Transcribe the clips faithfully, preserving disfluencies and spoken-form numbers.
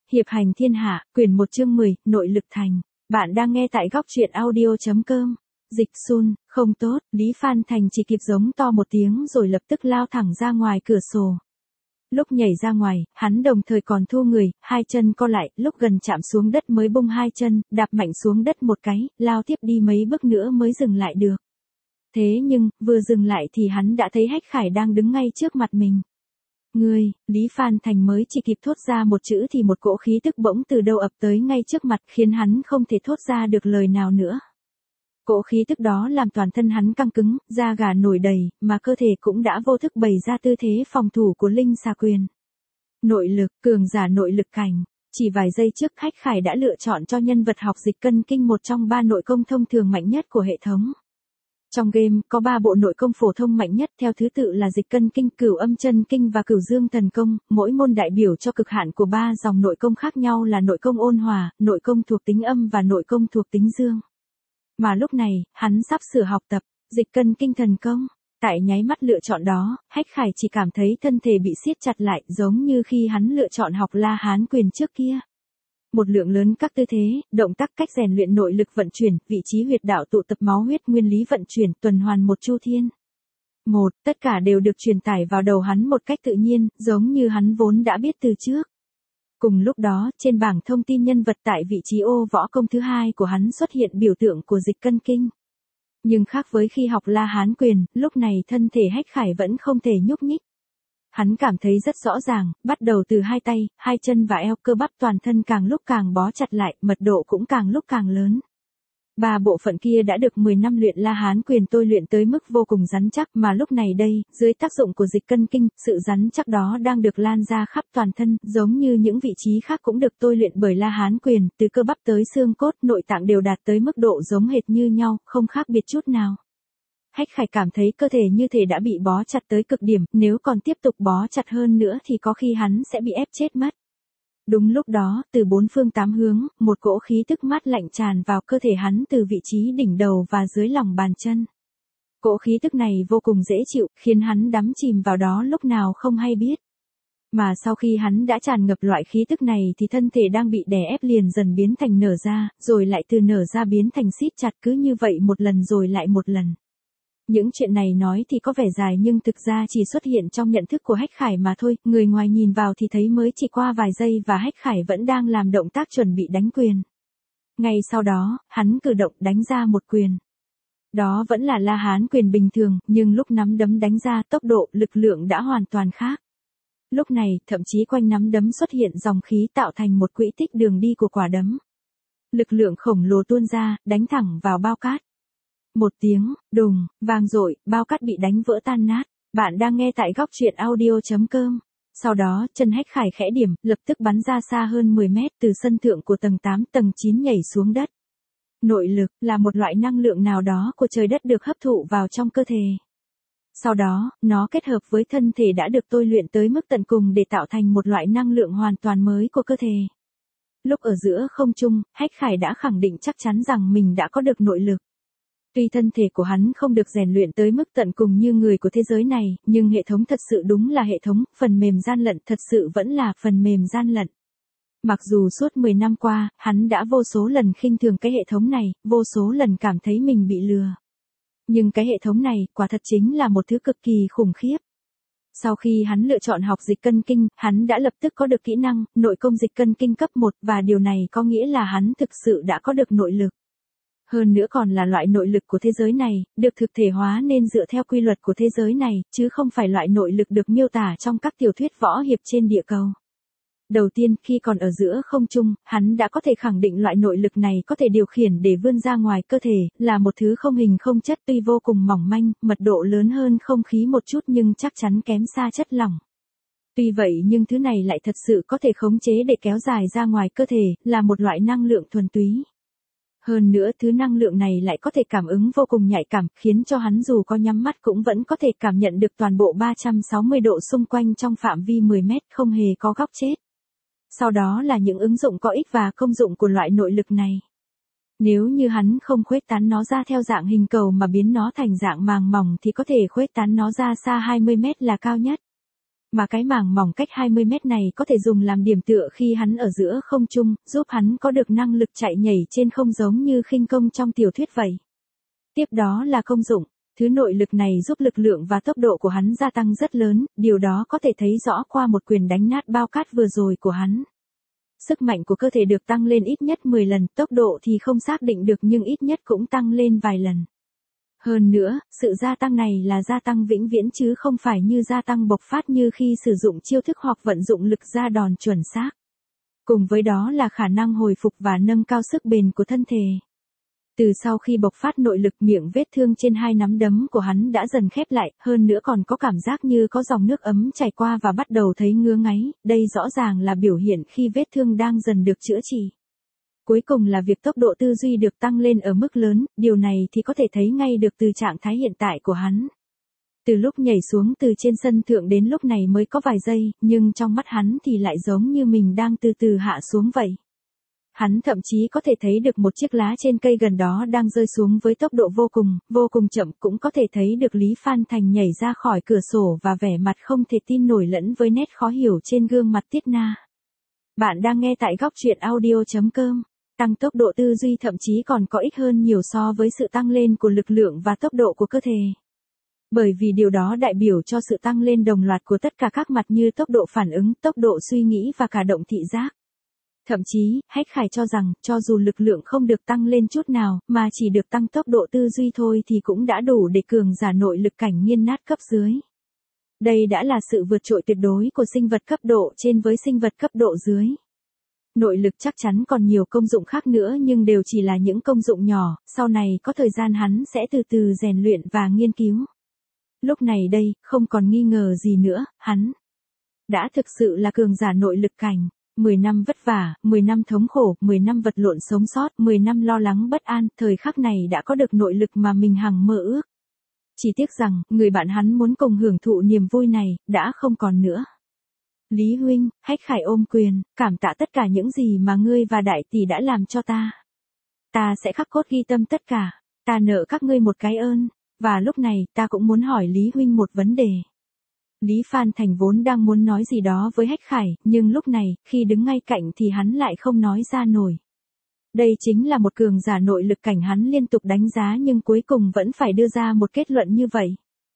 Hiệp hành thiên hạ, quyển một chương mười, nội lực thành. Bạn đang nghe tại góc truyện audio.com. Dịch Sun, không tốt, Lý Phan Thành chỉ kịp giống to một tiếng rồi lập tức lao thẳng ra ngoài cửa sổ. Lúc nhảy ra ngoài, hắn đồng thời còn thu người, hai chân co lại, lúc gần chạm xuống đất mới bung hai chân, đạp mạnh xuống đất một cái, lao tiếp đi mấy bước nữa mới dừng lại được. Thế nhưng, vừa dừng lại thì hắn đã thấy Hách Khải đang đứng ngay trước mặt mình. Ngươi, Lý Phan Thành mới chỉ kịp thốt ra một chữ thì một cỗ khí tức bỗng từ đâu ập tới ngay trước mặt khiến hắn không thể thốt ra được lời nào nữa. Cỗ khí tức đó làm toàn thân hắn căng cứng, da gà nổi đầy, mà cơ thể cũng đã vô thức bày ra tư thế phòng thủ của Linh Xà Quyền. Nội lực, cường giả nội lực cảnh. Chỉ vài giây trước Hách Khải đã lựa chọn cho nhân vật học dịch cân kinh một trong ba nội công thông thường mạnh nhất của hệ thống. Trong game, có ba bộ nội công phổ thông mạnh nhất theo thứ tự là dịch cân kinh, cửu âm chân kinh và cửu dương thần công, mỗi môn đại biểu cho cực hạn của ba dòng nội công khác nhau là nội công ôn hòa, nội công thuộc tính âm và nội công thuộc tính dương. Mà lúc này, hắn sắp sửa học tập, dịch cân kinh thần công. Tại nháy mắt lựa chọn đó, Hách Khải chỉ cảm thấy thân thể bị siết chặt lại giống như khi hắn lựa chọn học La Hán quyền trước kia. Một lượng lớn các tư thế, động tác cách rèn luyện nội lực vận chuyển, vị trí huyệt đạo tụ tập máu huyết nguyên lý vận chuyển, tuần hoàn một chu thiên. Một, tất cả đều được truyền tải vào đầu hắn một cách tự nhiên, giống như hắn vốn đã biết từ trước. Cùng lúc đó, trên bảng thông tin nhân vật tại vị trí ô võ công thứ hai của hắn xuất hiện biểu tượng của dịch cân kinh. Nhưng khác với khi học La Hán quyền, lúc này thân thể Hách Khải vẫn không thể nhúc nhích. Hắn cảm thấy rất rõ ràng, bắt đầu từ hai tay, hai chân và eo, cơ bắp toàn thân càng lúc càng bó chặt lại, mật độ cũng càng lúc càng lớn. Ba bộ phận kia đã được mười năm luyện La Hán quyền tôi luyện tới mức vô cùng rắn chắc, mà lúc này đây, dưới tác dụng của dịch cân kinh, sự rắn chắc đó đang được lan ra khắp toàn thân, giống như những vị trí khác cũng được tôi luyện bởi La Hán quyền, từ cơ bắp tới xương cốt, nội tạng đều đạt tới mức độ giống hệt như nhau, không khác biệt chút nào. Hách Khải cảm thấy cơ thể như thể đã bị bó chặt tới cực điểm, nếu còn tiếp tục bó chặt hơn nữa thì có khi hắn sẽ bị ép chết mất. Đúng lúc đó, từ bốn phương tám hướng, một cỗ khí tức mát lạnh tràn vào cơ thể hắn từ vị trí đỉnh đầu và dưới lòng bàn chân. Cỗ khí tức này vô cùng dễ chịu, khiến hắn đắm chìm vào đó lúc nào không hay biết. Mà sau khi hắn đã tràn ngập loại khí tức này thì thân thể đang bị đè ép liền dần biến thành nở ra, rồi lại từ nở ra biến thành siết chặt, cứ như vậy một lần rồi lại một lần. Những chuyện này nói thì có vẻ dài nhưng thực ra chỉ xuất hiện trong nhận thức của Hách Khải mà thôi, người ngoài nhìn vào thì thấy mới chỉ qua vài giây và Hách Khải vẫn đang làm động tác chuẩn bị đánh quyền. Ngay sau đó, hắn cử động đánh ra một quyền. Đó vẫn là La Hán quyền bình thường, nhưng lúc nắm đấm đánh ra tốc độ, lực lượng đã hoàn toàn khác. Lúc này, thậm chí quanh nắm đấm xuất hiện dòng khí tạo thành một quỹ tích đường đi của quả đấm. Lực lượng khổng lồ tuôn ra, đánh thẳng vào bao cát. Một tiếng, đùng, vang dội, bao cát bị đánh vỡ tan nát. Bạn đang nghe tại góc truyện audio.com. Sau đó, chân Hách Khải khẽ điểm, lập tức bắn ra xa hơn mười mét từ sân thượng của tầng tám, tầng chín nhảy xuống đất. Nội lực là một loại năng lượng nào đó của trời đất được hấp thụ vào trong cơ thể. Sau đó, nó kết hợp với thân thể đã được tôi luyện tới mức tận cùng để tạo thành một loại năng lượng hoàn toàn mới của cơ thể. Lúc ở giữa không trung, Hách Khải đã khẳng định chắc chắn rằng mình đã có được nội lực. Tuy thân thể của hắn không được rèn luyện tới mức tận cùng như người của thế giới này, nhưng hệ thống thật sự đúng là hệ thống, phần mềm gian lận thật sự vẫn là phần mềm gian lận. Mặc dù suốt mười năm qua, hắn đã vô số lần khinh thường cái hệ thống này, vô số lần cảm thấy mình bị lừa. Nhưng cái hệ thống này, quả thật chính là một thứ cực kỳ khủng khiếp. Sau khi hắn lựa chọn học dịch cân kinh, hắn đã lập tức có được kỹ năng, nội công dịch cân kinh cấp một, và điều này có nghĩa là hắn thực sự đã có được nội lực. Hơn nữa còn là loại nội lực của thế giới này, được thực thể hóa nên dựa theo quy luật của thế giới này, chứ không phải loại nội lực được miêu tả trong các tiểu thuyết võ hiệp trên địa cầu. Đầu tiên, khi còn ở giữa không trung, hắn đã có thể khẳng định loại nội lực này có thể điều khiển để vươn ra ngoài cơ thể, là một thứ không hình không chất tuy vô cùng mỏng manh, mật độ lớn hơn không khí một chút nhưng chắc chắn kém xa chất lỏng. Tuy vậy nhưng thứ này lại thật sự có thể khống chế để kéo dài ra ngoài cơ thể, là một loại năng lượng thuần túy. Hơn nữa thứ năng lượng này lại có thể cảm ứng vô cùng nhạy cảm, khiến cho hắn dù có nhắm mắt cũng vẫn có thể cảm nhận được toàn bộ ba trăm sáu mươi độ xung quanh trong phạm vi mười mét, không hề có góc chết. Sau đó là những ứng dụng có ích và công dụng của loại nội lực này. Nếu như hắn không khuếch tán nó ra theo dạng hình cầu mà biến nó thành dạng màng mỏng thì có thể khuếch tán nó ra xa hai mươi mét là cao nhất. Mà cái màng mỏng cách hai mươi mét này có thể dùng làm điểm tựa khi hắn ở giữa không trung, giúp hắn có được năng lực chạy nhảy trên không giống như khinh công trong tiểu thuyết vậy. Tiếp đó là công dụng. Thứ nội lực này giúp lực lượng và tốc độ của hắn gia tăng rất lớn, điều đó có thể thấy rõ qua một quyền đánh nát bao cát vừa rồi của hắn. Sức mạnh của cơ thể được tăng lên ít nhất mười lần, tốc độ thì không xác định được nhưng ít nhất cũng tăng lên vài lần. Hơn nữa, sự gia tăng này là gia tăng vĩnh viễn chứ không phải như gia tăng bộc phát như khi sử dụng chiêu thức hoặc vận dụng lực ra đòn chuẩn xác. Cùng với đó là khả năng hồi phục và nâng cao sức bền của thân thể. Từ sau khi bộc phát nội lực, miệng vết thương trên hai nắm đấm của hắn đã dần khép lại, hơn nữa còn có cảm giác như có dòng nước ấm chảy qua và bắt đầu thấy ngứa ngáy, đây rõ ràng là biểu hiện khi vết thương đang dần được chữa trị. Cuối cùng là việc tốc độ tư duy được tăng lên ở mức lớn, điều này thì có thể thấy ngay được từ trạng thái hiện tại của hắn. Từ lúc nhảy xuống từ trên sân thượng đến lúc này mới có vài giây, nhưng trong mắt hắn thì lại giống như mình đang từ từ hạ xuống vậy. Hắn thậm chí có thể thấy được một chiếc lá trên cây gần đó đang rơi xuống với tốc độ vô cùng, vô cùng chậm, cũng có thể thấy được Lý Phan Thành nhảy ra khỏi cửa sổ và vẻ mặt không thể tin nổi lẫn với nét khó hiểu trên gương mặt Tiết Na. Bạn đang nghe tại góc truyện audio chấm com. Tăng tốc độ tư duy thậm chí còn có ích hơn nhiều so với sự tăng lên của lực lượng và tốc độ của cơ thể. Bởi vì điều đó đại biểu cho sự tăng lên đồng loạt của tất cả các mặt như tốc độ phản ứng, tốc độ suy nghĩ và cả động thị giác. Thậm chí, Hách Khải cho rằng, cho dù lực lượng không được tăng lên chút nào, mà chỉ được tăng tốc độ tư duy thôi thì cũng đã đủ để cường giả nội lực cảnh nghiên nát cấp dưới. Đây đã là sự vượt trội tuyệt đối của sinh vật cấp độ trên với sinh vật cấp độ dưới. Nội lực chắc chắn còn nhiều công dụng khác nữa nhưng đều chỉ là những công dụng nhỏ, sau này có thời gian hắn sẽ từ từ rèn luyện và nghiên cứu. Lúc này đây, không còn nghi ngờ gì nữa, hắn đã thực sự là cường giả nội lực cảnh. mười năm vất vả, mười năm thống khổ, mười năm vật lộn sống sót, mười năm lo lắng bất an, thời khắc này đã có được nội lực mà mình hằng mơ ước. Chỉ tiếc rằng, người bạn hắn muốn cùng hưởng thụ niềm vui này, đã không còn nữa. Lý huynh, Hách Khải ôm quyền, cảm tạ tất cả những gì mà ngươi và đại tỷ đã làm cho ta. Ta sẽ khắc cốt ghi tâm tất cả, ta nợ các ngươi một cái ơn, và lúc này ta cũng muốn hỏi Lý huynh một vấn đề. Lý Phan Thành vốn đang muốn nói gì đó với Hách Khải, nhưng lúc này, khi đứng ngay cạnh thì hắn lại không nói ra nổi. Đây chính là một cường giả nội lực cảnh hắn liên tục đánh giá nhưng cuối cùng vẫn phải đưa ra một kết luận như vậy.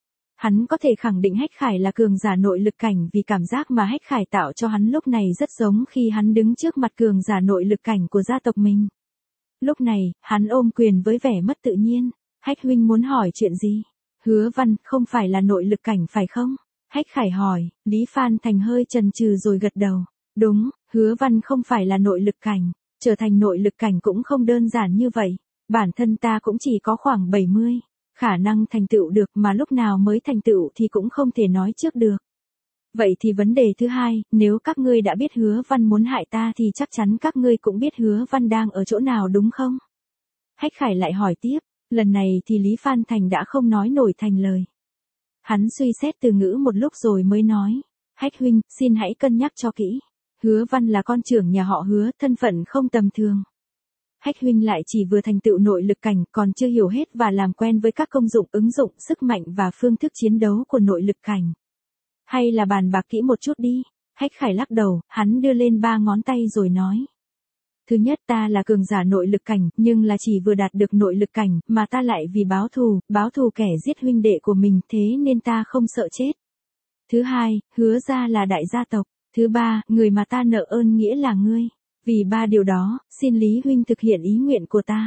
Hắn có thể khẳng định Hách Khải là cường giả nội lực cảnh vì cảm giác mà Hách Khải tạo cho hắn lúc này rất giống khi hắn đứng trước mặt cường giả nội lực cảnh của gia tộc mình. Lúc này, hắn ôm quyền với vẻ mất tự nhiên. Hách huynh muốn hỏi chuyện gì? Hứa Văn, không phải là nội lực cảnh phải không? Hách Khải hỏi, Lý Phan Thành hơi chần chừ rồi gật đầu. Đúng, Hứa Văn không phải là nội lực cảnh, trở thành nội lực cảnh cũng không đơn giản như vậy. Bản thân ta cũng chỉ có khoảng bảy mươi. Khả năng thành tựu được mà lúc nào mới thành tựu thì cũng không thể nói trước được. Vậy thì vấn đề thứ hai, nếu các ngươi đã biết Hứa Văn muốn hại ta thì chắc chắn các ngươi cũng biết Hứa Văn đang ở chỗ nào đúng không? Hách Khải lại hỏi tiếp, lần này thì Lý Phan Thành đã không nói nổi thành lời. Hắn suy xét từ ngữ một lúc rồi mới nói, Hách huynh, xin hãy cân nhắc cho kỹ. Hứa Văn là con trưởng nhà họ Hứa, thân phận không tầm thường. Hách huynh lại chỉ vừa thành tựu nội lực cảnh, còn chưa hiểu hết và làm quen với các công dụng, ứng dụng, sức mạnh và phương thức chiến đấu của nội lực cảnh. Hay là bàn bạc kỹ một chút đi. Hách Khải lắc đầu, hắn đưa lên ba ngón tay rồi nói. Thứ nhất, ta là cường giả nội lực cảnh, nhưng là chỉ vừa đạt được nội lực cảnh, mà ta lại vì báo thù, báo thù kẻ giết huynh đệ của mình, thế nên ta không sợ chết. Thứ hai, Hứa gia là đại gia tộc. Thứ ba, người mà ta nợ ơn nghĩa là ngươi. Vì ba điều đó, xin Lý huynh thực hiện ý nguyện của ta.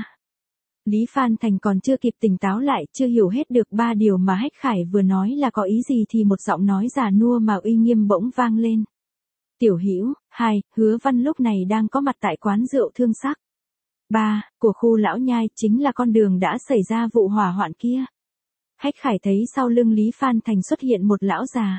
Lý Phan Thành còn chưa kịp tỉnh táo lại, chưa hiểu hết được ba điều mà Hách Khải vừa nói là có ý gì thì một giọng nói già nua mà uy nghiêm bỗng vang lên. Tiểu Hữu, hai, Hứa Văn lúc này đang có mặt tại quán rượu Thương Sắc. Ba, của khu lão nhai chính là con đường đã xảy ra vụ hỏa hoạn kia. Hách Khải thấy sau lưng Lý Phan Thành xuất hiện một lão già.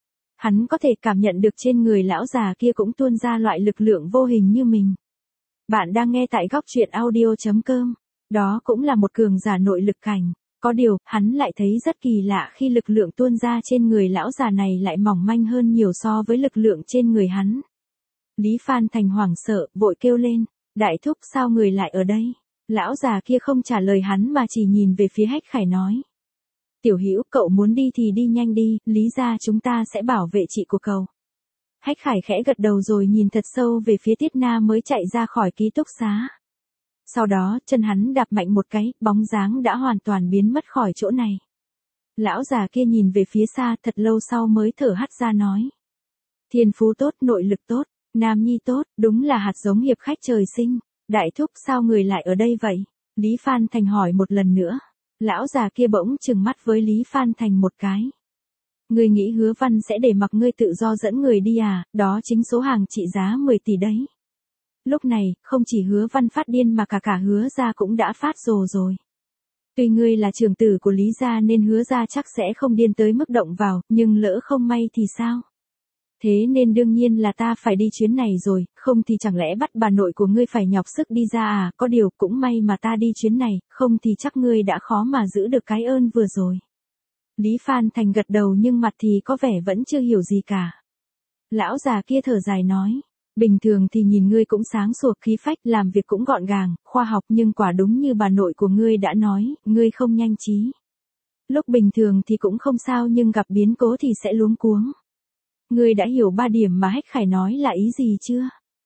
Hắn có thể cảm nhận được trên người lão già kia cũng tuôn ra loại lực lượng vô hình như mình. Bạn đang nghe tại góc truyện audio chấm com. Đó cũng là một cường giả nội lực cảnh. Có điều, hắn lại thấy rất kỳ lạ khi lực lượng tuôn ra trên người lão già này lại mỏng manh hơn nhiều so với lực lượng trên người hắn. Lý Phan Thành hoảng sợ, vội kêu lên. Đại thúc, sao người lại ở đây? Lão già kia không trả lời hắn mà chỉ nhìn về phía Hách Khải nói. Tiểu Hữu, cậu muốn đi thì đi nhanh đi, Lý gia chúng ta sẽ bảo vệ chị của cậu. Hách Khải khẽ gật đầu rồi nhìn thật sâu về phía Tiết Na mới chạy ra khỏi ký túc xá. Sau đó, chân hắn đạp mạnh một cái, bóng dáng đã hoàn toàn biến mất khỏi chỗ này. Lão già kia nhìn về phía xa thật lâu sau mới thở hắt ra nói. Thiên phú tốt, nội lực tốt, nam nhi tốt, đúng là hạt giống hiệp khách trời sinh. Đại thúc, sao người lại ở đây vậy? Lý Phan Thành hỏi một lần nữa. Lão già kia bỗng trừng mắt với Lý Phan Thành một cái. Ngươi nghĩ Hứa Văn sẽ để mặc ngươi tự do dẫn người đi à, đó chính số hàng trị giá mười tỷ đấy. Lúc này, không chỉ Hứa Văn phát điên mà cả cả Hứa gia cũng đã phát rồ rồi. Tuy ngươi là trưởng tử của Lý gia nên Hứa gia chắc sẽ không điên tới mức động vào, nhưng lỡ không may thì sao? Thế nên đương nhiên là ta phải đi chuyến này rồi, không thì chẳng lẽ bắt bà nội của ngươi phải nhọc sức đi ra à, có điều cũng may mà ta đi chuyến này, không thì chắc ngươi đã khó mà giữ được cái ơn vừa rồi. Lý Phan Thành gật đầu nhưng mặt thì có vẻ vẫn chưa hiểu gì cả. Lão già kia thở dài nói, bình thường thì nhìn ngươi cũng sáng sủa khí phách, làm việc cũng gọn gàng, khoa học nhưng quả đúng như bà nội của ngươi đã nói, ngươi không nhanh trí. Lúc bình thường thì cũng không sao nhưng gặp biến cố thì sẽ luống cuống. Ngươi đã hiểu ba điểm mà Hách Khải nói là ý gì chưa?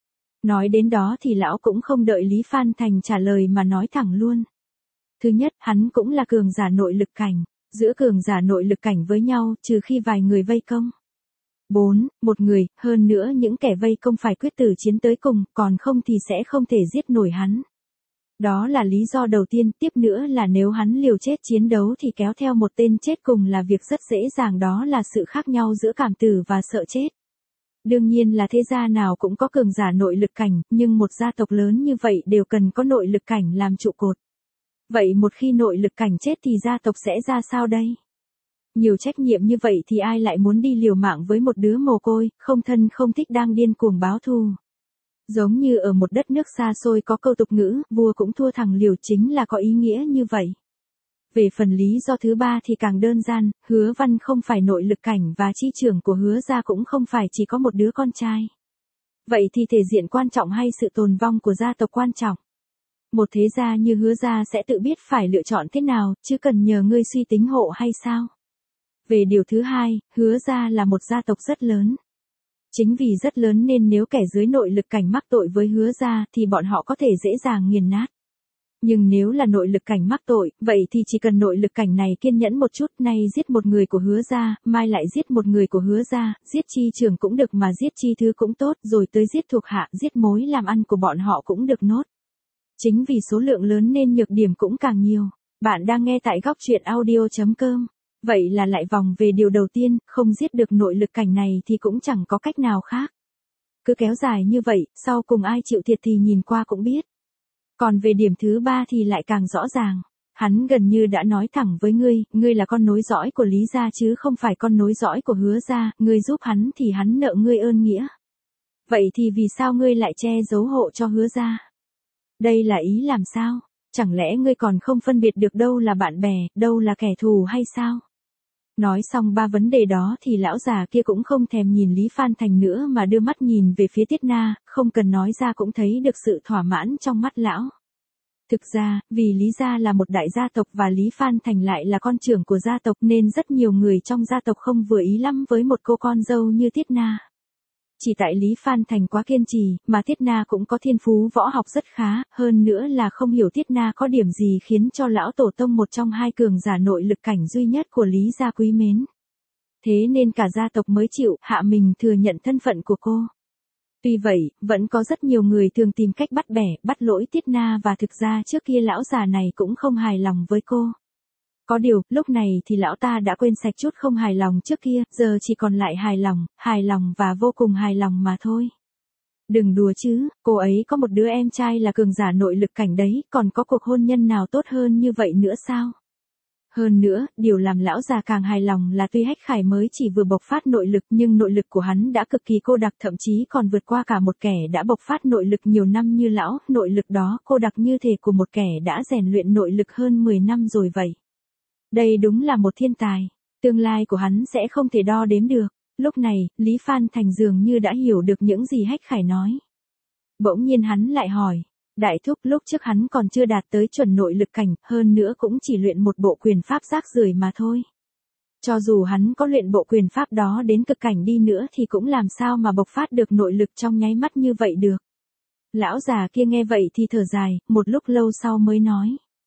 Nói đến đó thì lão cũng không đợi Lý Phan Thành trả lời mà nói thẳng luôn. Thứ nhất, hắn cũng là cường giả nội lực cảnh, giữa cường giả nội lực cảnh với nhau, trừ khi vài người vây công. bốn. Một người, hơn nữa những kẻ vây công phải quyết tử chiến tới cùng, còn không thì sẽ không thể giết nổi hắn. Đó là lý do đầu tiên, tiếp nữa là nếu hắn liều chết chiến đấu thì kéo theo một tên chết cùng là việc rất dễ dàng, đó là sự khác nhau giữa cảm tử và sợ chết. Đương nhiên là thế gia nào cũng có cường giả nội lực cảnh, nhưng một gia tộc lớn như vậy đều cần có nội lực cảnh làm trụ cột. Vậy một khi nội lực cảnh chết thì gia tộc sẽ ra sao đây? Nhiều trách nhiệm như vậy thì ai lại muốn đi liều mạng với một đứa mồ côi, không thân không thích đang điên cuồng báo thù. Giống như ở một đất nước xa xôi có câu tục ngữ, vua cũng thua thằng liều, chính là có ý nghĩa như vậy. Về phần lý do thứ ba thì càng đơn giản, Hứa Văn không phải nội lực cảnh và chi trưởng của Hứa gia cũng không phải chỉ có một đứa con trai. Vậy thì thể diện quan trọng hay sự tồn vong của gia tộc quan trọng? Một thế gia như Hứa gia sẽ tự biết phải lựa chọn thế nào, chứ cần nhờ ngươi suy tính hộ hay sao? Về điều thứ hai, Hứa gia là một gia tộc rất lớn. Chính vì rất lớn nên nếu kẻ dưới nội lực cảnh mắc tội với Hứa gia thì bọn họ có thể dễ dàng nghiền nát. Nhưng nếu là nội lực cảnh mắc tội, vậy thì chỉ cần nội lực cảnh này kiên nhẫn một chút, nay giết một người của Hứa gia, mai lại giết một người của Hứa gia, giết chi trưởng cũng được mà giết chi thứ cũng tốt, rồi tới giết thuộc hạ, giết mối làm ăn của bọn họ cũng được nốt. Chính vì số lượng lớn nên nhược điểm cũng càng nhiều. Bạn đang nghe tại góc truyện audio chấm com. Vậy là lại vòng về điều đầu tiên, không giết được nội lực cảnh này thì cũng chẳng có cách nào khác. Cứ kéo dài như vậy, sau cùng ai chịu thiệt thì nhìn qua cũng biết. Còn về điểm thứ ba thì lại càng rõ ràng. Hắn gần như đã nói thẳng với ngươi, ngươi là con nối dõi của Lý gia chứ không phải con nối dõi của Hứa gia, ngươi giúp hắn thì hắn nợ ngươi ơn nghĩa. Vậy thì vì sao ngươi lại che giấu hộ cho Hứa gia? Đây là ý làm sao? Chẳng lẽ ngươi còn không phân biệt được đâu là bạn bè, đâu là kẻ thù hay sao? Nói xong ba vấn đề đó thì lão già kia cũng không thèm nhìn Lý Phan Thành nữa mà đưa mắt nhìn về phía Tiết Na, không cần nói ra cũng thấy được sự thỏa mãn trong mắt lão. Thực ra, vì Lý gia là một đại gia tộc và Lý Phan Thành lại là con trưởng của gia tộc nên rất nhiều người trong gia tộc không vừa ý lắm với một cô con dâu như Tiết Na. Chỉ tại Lý Phan Thành quá kiên trì, mà Tiết Na cũng có thiên phú võ học rất khá, hơn nữa là không hiểu Tiết Na có điểm gì khiến cho lão tổ tông một trong hai cường giả nội lực cảnh duy nhất của Lý gia quý mến. Thế nên cả gia tộc mới chịu hạ mình thừa nhận thân phận của cô. Tuy vậy, vẫn có rất nhiều người thường tìm cách bắt bẻ, bắt lỗi Tiết Na và thực ra trước kia lão già này cũng không hài lòng với cô. Có điều, lúc này thì lão ta đã quên sạch chút không hài lòng trước kia, giờ chỉ còn lại hài lòng, hài lòng và vô cùng hài lòng mà thôi. Đừng đùa chứ, cô ấy có một đứa em trai là cường giả nội lực cảnh đấy, còn có cuộc hôn nhân nào tốt hơn như vậy nữa sao? Hơn nữa, điều làm lão già càng hài lòng là tuy Hách Khải mới chỉ vừa bộc phát nội lực nhưng nội lực của hắn đã cực kỳ cô đặc, thậm chí còn vượt qua cả một kẻ đã bộc phát nội lực nhiều năm như lão, nội lực đó cô đặc như thể của một kẻ đã rèn luyện nội lực hơn mười năm rồi vậy. Đây đúng là một thiên tài, tương lai của hắn sẽ không thể đo đếm được. Lúc này, Lý Phan Thành dường như đã hiểu được những gì Hách Khải nói. Bỗng nhiên hắn lại hỏi, Đại thúc lúc trước hắn còn chưa đạt tới chuẩn nội lực cảnh, hơn nữa cũng chỉ luyện một bộ quyền pháp rác rưởi mà thôi. Cho dù hắn có luyện bộ quyền pháp đó đến cực cảnh đi nữa thì cũng làm sao mà bộc phát được nội lực trong nháy mắt như vậy được. Lão già kia nghe vậy thì thở dài, một lúc lâu sau mới nói.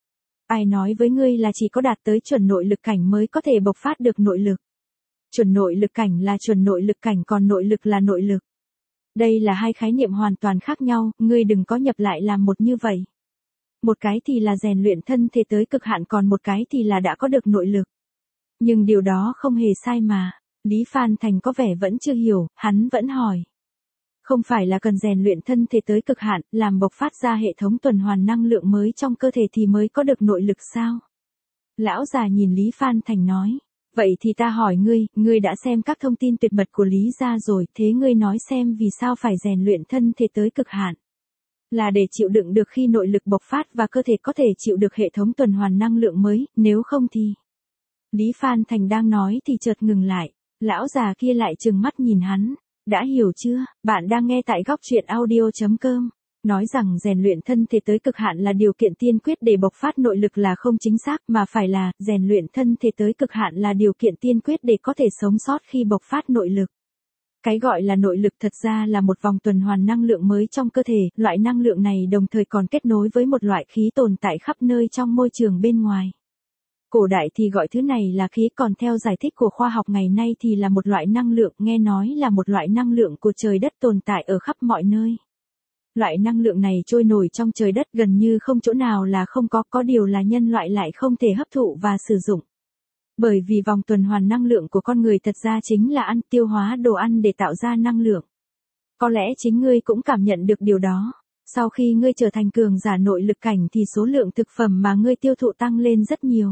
Ai nói với ngươi là chỉ có đạt tới chuẩn nội lực cảnh mới có thể bộc phát được nội lực. Chuẩn nội lực cảnh là chuẩn nội lực cảnh, còn nội lực là nội lực. Đây là hai khái niệm hoàn toàn khác nhau, ngươi đừng có nhập lại làm một như vậy. Một cái thì là rèn luyện thân thể tới cực hạn, còn một cái thì là đã có được nội lực. Nhưng điều đó không hề sai mà. Lý Phan Thành có vẻ vẫn chưa hiểu, hắn vẫn hỏi. Không phải là cần rèn luyện thân thể tới cực hạn, làm bộc phát ra hệ thống tuần hoàn năng lượng mới trong cơ thể thì mới có được nội lực sao? Lão già nhìn Lý Phan Thành nói. Vậy thì ta hỏi ngươi, ngươi đã xem các thông tin tuyệt mật của Lý gia rồi, thế ngươi nói xem vì sao phải rèn luyện thân thể tới cực hạn? Là để chịu đựng được khi nội lực bộc phát và cơ thể có thể chịu được hệ thống tuần hoàn năng lượng mới, nếu không thì... Lý Phan Thành đang nói thì chợt ngừng lại, lão già kia lại trừng mắt nhìn hắn. Đã hiểu chưa, bạn đang nghe tại góc truyện audio chấm com. Nói rằng rèn luyện thân thể tới cực hạn là điều kiện tiên quyết để bộc phát nội lực là không chính xác, mà phải là rèn luyện thân thể tới cực hạn là điều kiện tiên quyết để có thể sống sót khi bộc phát nội lực. Cái gọi là nội lực thật ra là một vòng tuần hoàn năng lượng mới trong cơ thể, loại năng lượng này đồng thời còn kết nối với một loại khí tồn tại khắp nơi trong môi trường bên ngoài. Cổ đại thì gọi thứ này là khí, còn theo giải thích của khoa học ngày nay thì là một loại năng lượng, nghe nói là một loại năng lượng của trời đất tồn tại ở khắp mọi nơi. Loại năng lượng này trôi nổi trong trời đất, gần như không chỗ nào là không có, có điều là nhân loại lại không thể hấp thụ và sử dụng. Bởi vì vòng tuần hoàn năng lượng của con người thật ra chính là ăn, tiêu hóa đồ ăn để tạo ra năng lượng. Có lẽ chính ngươi cũng cảm nhận được điều đó. Sau khi ngươi trở thành cường giả nội lực cảnh thì số lượng thực phẩm mà ngươi tiêu thụ tăng lên rất nhiều.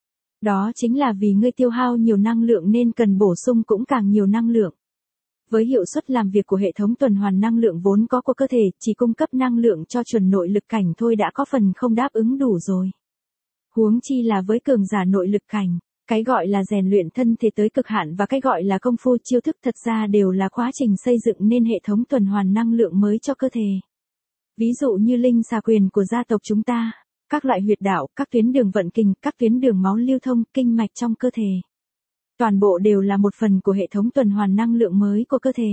Đó chính là vì ngươi tiêu hao nhiều năng lượng nên cần bổ sung cũng càng nhiều năng lượng. Với hiệu suất làm việc của hệ thống tuần hoàn năng lượng vốn có của cơ thể, chỉ cung cấp năng lượng cho chuẩn nội lực cảnh thôi đã có phần không đáp ứng đủ rồi. Huống chi là với cường giả nội lực cảnh, cái gọi là rèn luyện thân thể tới cực hạn và cái gọi là công phu chiêu thức thật ra đều là quá trình xây dựng nên hệ thống tuần hoàn năng lượng mới cho cơ thể. Ví dụ như linh xà quyền của gia tộc chúng ta. Các loại huyệt đạo, các tuyến đường vận kinh, các tuyến đường máu lưu thông, kinh mạch trong cơ thể. Toàn bộ đều là một phần của hệ thống tuần hoàn năng lượng mới của cơ thể.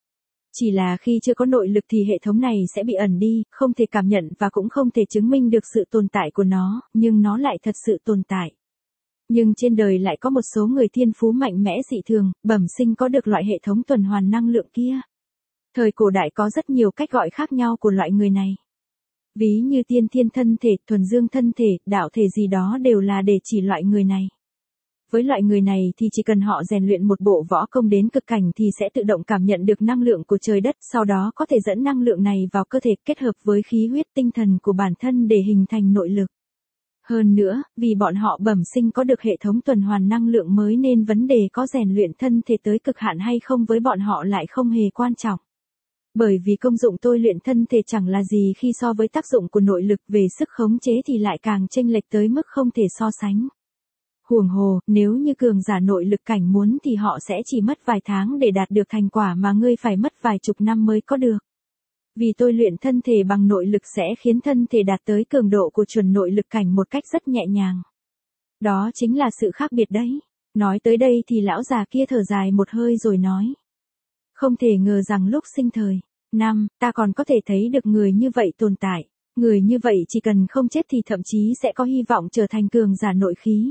Chỉ là khi chưa có nội lực thì hệ thống này sẽ bị ẩn đi, không thể cảm nhận và cũng không thể chứng minh được sự tồn tại của nó, nhưng nó lại thật sự tồn tại. Nhưng trên đời lại có một số người thiên phú mạnh mẽ dị thường, bẩm sinh có được loại hệ thống tuần hoàn năng lượng kia. Thời cổ đại có rất nhiều cách gọi khác nhau của loại người này. Ví như tiên thiên thân thể, thuần dương thân thể, đạo thể gì đó đều là để chỉ loại người này. Với loại người này thì chỉ cần họ rèn luyện một bộ võ công đến cực cảnh thì sẽ tự động cảm nhận được năng lượng của trời đất, sau đó có thể dẫn năng lượng này vào cơ thể kết hợp với khí huyết tinh thần của bản thân để hình thành nội lực. Hơn nữa, vì bọn họ bẩm sinh có được hệ thống tuần hoàn năng lượng mới nên vấn đề có rèn luyện thân thể tới cực hạn hay không với bọn họ lại không hề quan trọng. Bởi vì công dụng tôi luyện thân thể chẳng là gì khi so với tác dụng của nội lực về sức khống chế thì lại càng chênh lệch tới mức không thể so sánh. Huống hồ, nếu như cường giả nội lực cảnh muốn thì họ sẽ chỉ mất vài tháng để đạt được thành quả mà ngươi phải mất vài chục năm mới có được. Vì tôi luyện thân thể bằng nội lực sẽ khiến thân thể đạt tới cường độ của chuẩn nội lực cảnh một cách rất nhẹ nhàng. Đó chính là sự khác biệt đấy. Nói tới đây thì lão già kia thở dài một hơi rồi nói. Không thể ngờ rằng lúc sinh thời, năm, ta còn có thể thấy được người như vậy tồn tại. Người như vậy chỉ cần không chết thì thậm chí sẽ có hy vọng trở thành cường giả nội khí.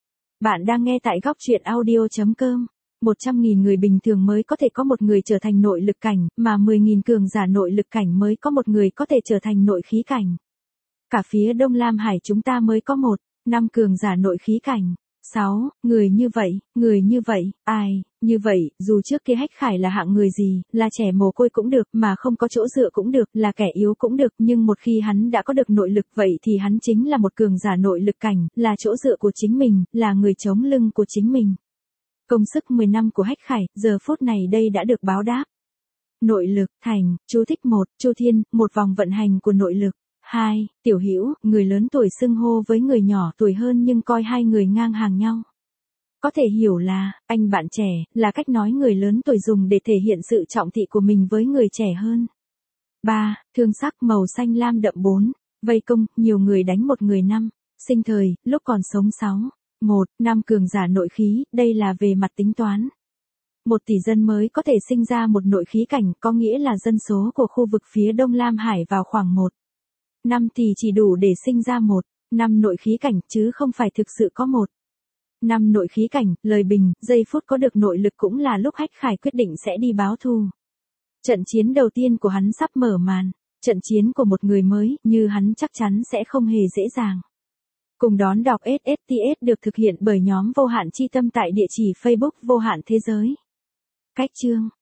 Bạn đang nghe tại góc truyện audio chấm com. một trăm nghìn người bình thường mới có thể có một người trở thành nội lực cảnh, mà mười nghìn cường giả nội lực cảnh mới có một người có thể trở thành nội khí cảnh. Cả phía Đông Lam Hải chúng ta mới có một, năm cường giả nội khí cảnh. sáu. Người như vậy, người như vậy, ai, như vậy, dù trước kia Hách Khải là hạng người gì, là trẻ mồ côi cũng được, mà không có chỗ dựa cũng được, là kẻ yếu cũng được, nhưng một khi hắn đã có được nội lực vậy thì hắn chính là một cường giả nội lực cảnh, là chỗ dựa của chính mình, là người chống lưng của chính mình. Công sức mười năm của Hách Khải, giờ phút này đây đã được báo đáp. Nội lực, thành, chú thích một, Chu Thiên, một vòng vận hành của nội lực. hai. Tiểu Hữu, người lớn tuổi xưng hô với người nhỏ tuổi hơn nhưng coi hai người ngang hàng nhau. Có thể hiểu là, anh bạn trẻ, là cách nói người lớn tuổi dùng để thể hiện sự trọng thị của mình với người trẻ hơn. ba. Thương sắc màu xanh lam đậm bốn. Vây công, nhiều người đánh một người năm. Sinh thời, lúc còn sống sáu. một. Năm cường giả nội khí, đây là về mặt tính toán. Một tỷ dân mới có thể sinh ra một nội khí cảnh, có nghĩa là dân số của khu vực phía Đông Lam Hải vào khoảng một. Năm thì chỉ đủ để sinh ra một. Năm nội khí cảnh, chứ không phải thực sự có một. Năm nội khí cảnh, lời bình, giây phút có được nội lực cũng là lúc Hách Khải quyết định sẽ đi báo thù. Trận chiến đầu tiên của hắn sắp mở màn. Trận chiến của một người mới, như hắn chắc chắn sẽ không hề dễ dàng. Cùng đón đọc ét ét tê ét được thực hiện bởi nhóm Vô Hạn Chi Tâm tại địa chỉ Facebook Vô Hạn Thế Giới. Cách chương